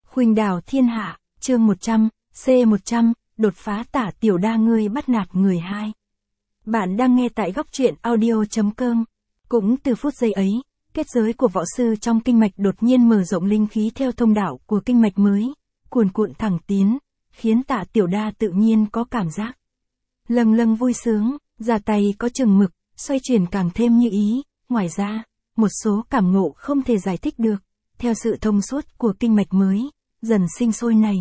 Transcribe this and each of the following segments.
Khuynh đảo thiên hạ, chương 100, C100, đột phá tả tiểu đa ngươi bắt nạt người hai. Bạn đang nghe tại góc truyện audio.com. Cũng từ phút giây ấy, kết giới của võ sư trong kinh mạch đột nhiên mở rộng linh khí theo thông đạo của kinh mạch mới, cuồn cuộn thẳng tiến, khiến tả tiểu đa tự nhiên có cảm giác lâng lâng vui sướng, ra tay có chừng mực, xoay chuyển càng thêm như ý. Ngoài ra, một số cảm ngộ không thể giải thích được, theo sự thông suốt của kinh mạch mới, dần sinh sôi này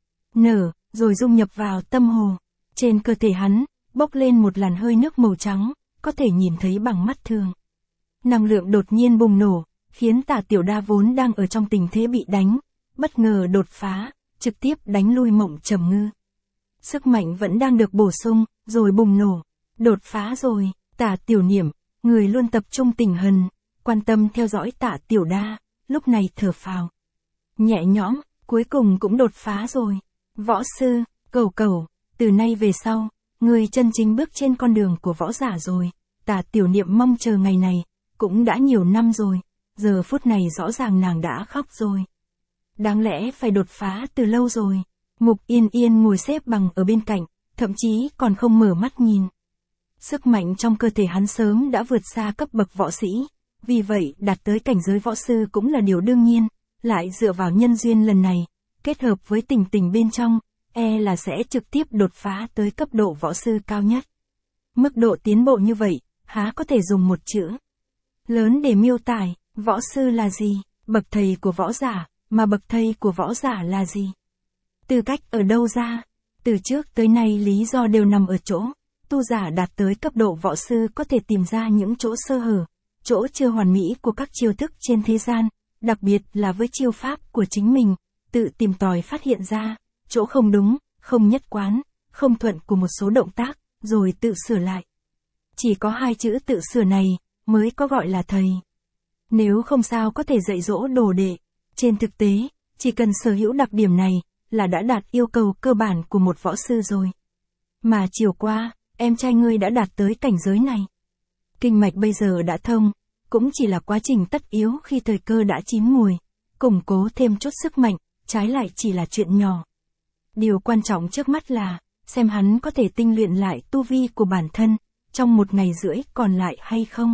nở, rồi dung nhập vào tâm hồ. Trên cơ thể hắn, bốc lên một làn hơi nước màu trắng, có thể nhìn thấy bằng mắt thường. Năng lượng đột nhiên bùng nổ, khiến tả tiểu đa vốn đang ở trong tình thế bị đánh, bất ngờ đột phá, trực tiếp đánh lui Mộng Trầm Ngư. Sức mạnh vẫn đang được bổ sung, rồi bùng nổ. Đột phá rồi, tả tiểu niệm, người luôn tập trung tỉnh hần, quan tâm theo dõi tả tiểu đa, lúc này thở phào nhẹ nhõm, cuối cùng cũng đột phá rồi. Võ sư, cẩu, từ nay về sau, người chân chính bước trên con đường của võ giả rồi. Tả tiểu niệm mong chờ ngày này, cũng đã nhiều năm rồi, giờ phút này rõ ràng nàng đã khóc rồi. Đáng lẽ phải đột phá từ lâu rồi. Mục Yên Yên ngồi xếp bằng ở bên cạnh, thậm chí còn không mở mắt nhìn. Sức mạnh trong cơ thể hắn sớm đã vượt xa cấp bậc võ sĩ, vì vậy đạt tới cảnh giới võ sư cũng là điều đương nhiên, lại dựa vào nhân duyên lần này, kết hợp với tình tình bên trong, là sẽ trực tiếp đột phá tới cấp độ võ sư cao nhất. Mức độ tiến bộ như vậy, há có thể dùng một chữ lớn để miêu tả. Võ sư là gì? Bậc thầy của võ giả, mà bậc thầy của võ giả là gì? Tư cách ở đâu ra? Từ trước tới nay lý do đều nằm ở chỗ, tu giả đạt tới cấp độ võ sư có thể tìm ra những chỗ sơ hở, chỗ chưa hoàn mỹ của các chiêu thức trên thế gian, đặc biệt là với chiêu pháp của chính mình, tự tìm tòi phát hiện ra, chỗ không đúng, không nhất quán, không thuận của một số động tác, rồi tự sửa lại. Chỉ có hai chữ tự sửa này, mới có gọi là thầy. Nếu không sao có thể dạy dỗ đồ đệ. Trên thực tế, chỉ cần sở hữu đặc điểm này, là đã đạt yêu cầu cơ bản của một võ sư rồi. Mà chiều qua, em trai ngươi đã đạt tới cảnh giới này. Kinh mạch bây giờ đã thông, cũng chỉ là quá trình tất yếu khi thời cơ đã chín mùi, củng cố thêm chút sức mạnh, trái lại chỉ là chuyện nhỏ. Điều quan trọng trước mắt là, xem hắn có thể tinh luyện lại tu vi của bản thân, trong 1 ngày rưỡi còn lại hay không.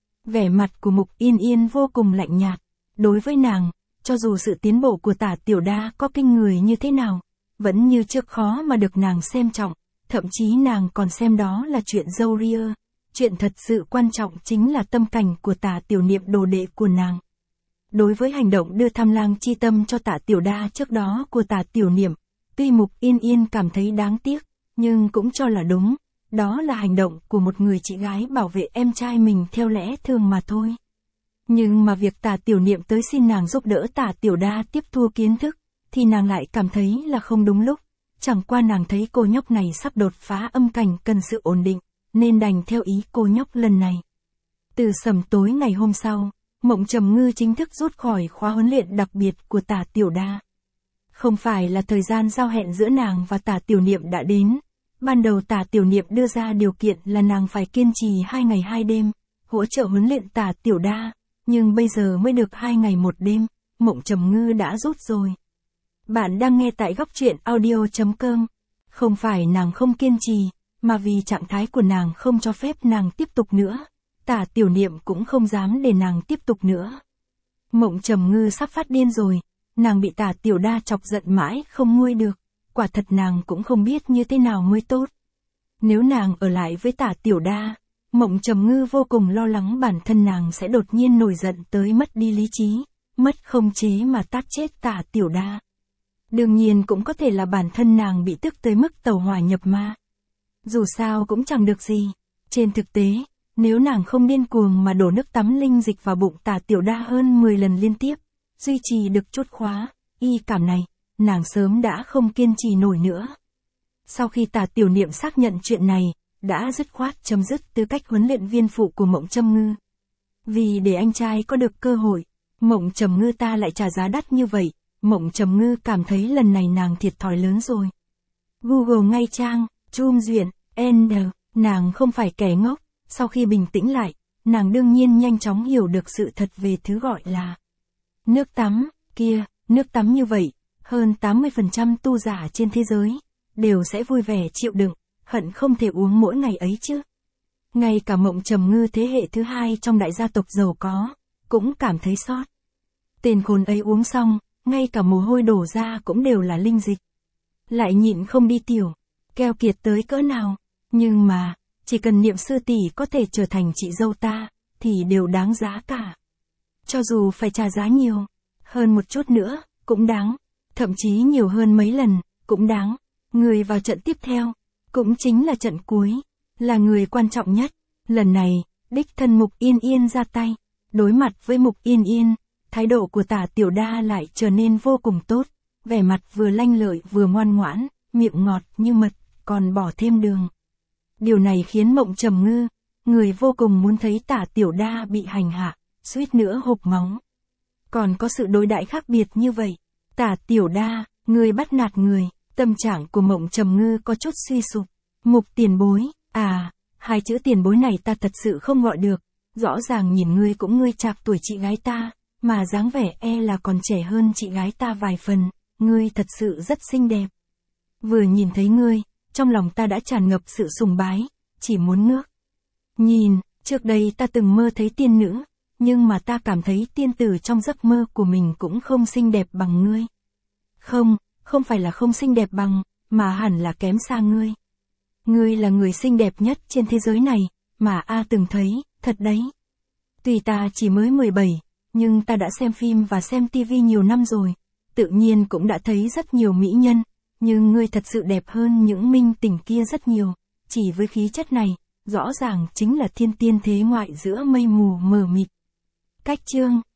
Vẻ mặt của Mục Yên Yên vô cùng lạnh nhạt. Đối với nàng, cho dù sự tiến bộ của tả tiểu đa có kinh người như thế nào, vẫn như trước khó mà được nàng xem trọng, thậm chí nàng còn xem đó là chuyện dâu ria. Chuyện thật sự quan trọng chính là tâm cảnh của tả tiểu niệm đồ đệ của nàng. Đối với hành động đưa Tham Lang chi tâm cho tả tiểu đa trước đó của tả tiểu niệm, tuy Mục Yên Yên cảm thấy đáng tiếc, nhưng cũng cho là đúng, đó là hành động của một người chị gái bảo vệ em trai mình theo lẽ thường mà thôi. Nhưng mà việc tả tiểu niệm tới xin nàng giúp đỡ tả tiểu đa tiếp thu kiến thức, thì nàng lại cảm thấy là không đúng lúc. Chẳng qua nàng thấy cô nhóc này sắp đột phá âm cảnh cần sự ổn định, nên đành theo ý cô nhóc lần này. Từ sầm tối ngày hôm sau, Mộng Trầm Ngư chính thức rút khỏi khóa huấn luyện đặc biệt của tả tiểu đa. Không phải là thời gian giao hẹn giữa nàng và tả tiểu niệm đã đến. Ban đầu tả tiểu niệm đưa ra điều kiện là nàng phải kiên trì 2 ngày 2 đêm, hỗ trợ huấn luyện tả tiểu đa, nhưng bây giờ mới được 2 ngày 1 đêm, Mộng Trầm Ngư đã rút rồi. Bạn đang nghe tại góc truyện audio.com. Không phải nàng không kiên trì, mà vì trạng thái của nàng không cho phép nàng tiếp tục nữa. Tả tiểu niệm cũng không dám để nàng tiếp tục nữa. Mộng Trầm Ngư sắp phát điên rồi, nàng bị tả tiểu đa chọc giận mãi không nguôi được. Quả thật nàng cũng không biết như thế nào mới tốt. Nếu nàng ở lại với tả tiểu đa, Mộng Trầm Ngư vô cùng lo lắng bản thân nàng sẽ đột nhiên nổi giận tới mất đi lý trí, mất khống chế mà tát chết tả tiểu đa. Đương nhiên cũng có thể là bản thân nàng bị tức tới mức tẩu hỏa nhập ma. Dù sao cũng chẳng được gì. Trên thực tế, nếu nàng không điên cuồng mà đổ nước tắm linh dịch vào bụng tả tiểu đa hơn 10 lần liên tiếp, duy trì được chút khóa y cảm này, nàng sớm đã không kiên trì nổi nữa. Sau khi tả tiểu niệm xác nhận chuyện này, đã dứt khoát chấm dứt tư cách huấn luyện viên phụ của Mộng Trầm Ngư. Vì để anh trai có được cơ hội, Mộng Trầm Ngư ta lại trả giá đắt như vậy, Mộng Trầm Ngư cảm thấy lần này nàng thiệt thòi lớn rồi. Google ngay trang, Trung Duyện, nàng không phải kẻ ngốc, sau khi bình tĩnh lại, nàng đương nhiên nhanh chóng hiểu được sự thật về thứ gọi là nước tắm, nước tắm như vậy, hơn 80% tu giả trên thế giới, đều sẽ vui vẻ chịu đựng, hận không thể uống mỗi ngày ấy chứ. Ngay cả Mộng Trầm Ngư thế hệ thứ hai trong đại gia tộc giàu có, cũng cảm thấy sót. Tên khốn ấy uống xong, ngay cả mồ hôi đổ ra cũng đều là linh dịch. Lại nhịn không đi tiểu, keo kiệt tới cỡ nào, nhưng mà, chỉ cần Niệm sư tỷ có thể trở thành chị dâu ta, thì đều đáng giá cả. Cho dù phải trả giá nhiều, hơn một chút nữa, cũng đáng, thậm chí nhiều hơn mấy lần, cũng đáng. Người vào trận tiếp theo, cũng chính là trận cuối, là người quan trọng nhất. Lần này, đích thân Mục Yên Yên ra tay, đối mặt với Mục Yên Yên, thái độ của Tả Tiểu Đa lại trở nên vô cùng tốt, vẻ mặt vừa lanh lợi vừa ngoan ngoãn, miệng ngọt như mật, còn bỏ thêm đường. Điều này khiến Mộng Trầm Ngư, người vô cùng muốn thấy Tả Tiểu Đa bị hành hạ, suýt nữa hộc máu. Còn có sự đối đãi khác biệt như vậy. Tả Tiểu Đa, người bắt nạt người, tâm trạng của Mộng Trầm Ngư có chút suy sụp. Mục tiền bối, hai chữ tiền bối này ta thật sự không gọi được, rõ ràng nhìn ngươi cũng ngươi chạc tuổi chị gái ta, mà dáng vẻ là còn trẻ hơn chị gái ta vài phần, ngươi thật sự rất xinh đẹp. Vừa nhìn thấy ngươi, trong lòng ta đã tràn ngập sự sùng bái, chỉ muốn ngước. Nhìn, trước đây ta từng mơ thấy tiên nữ, nhưng mà ta cảm thấy tiên tử trong giấc mơ của mình cũng không xinh đẹp bằng ngươi. Không phải là không xinh đẹp bằng, mà hẳn là kém xa ngươi. Ngươi là người xinh đẹp nhất trên thế giới này, mà A từng thấy, thật đấy. Tuy ta chỉ mới 17, nhưng ta đã xem phim và xem tivi nhiều năm rồi, tự nhiên cũng đã thấy rất nhiều mỹ nhân, nhưng ngươi thật sự đẹp hơn những minh tinh kia rất nhiều, chỉ với khí chất này, rõ ràng chính là thiên tiên thế ngoại giữa mây mù mờ mịt. Cách chương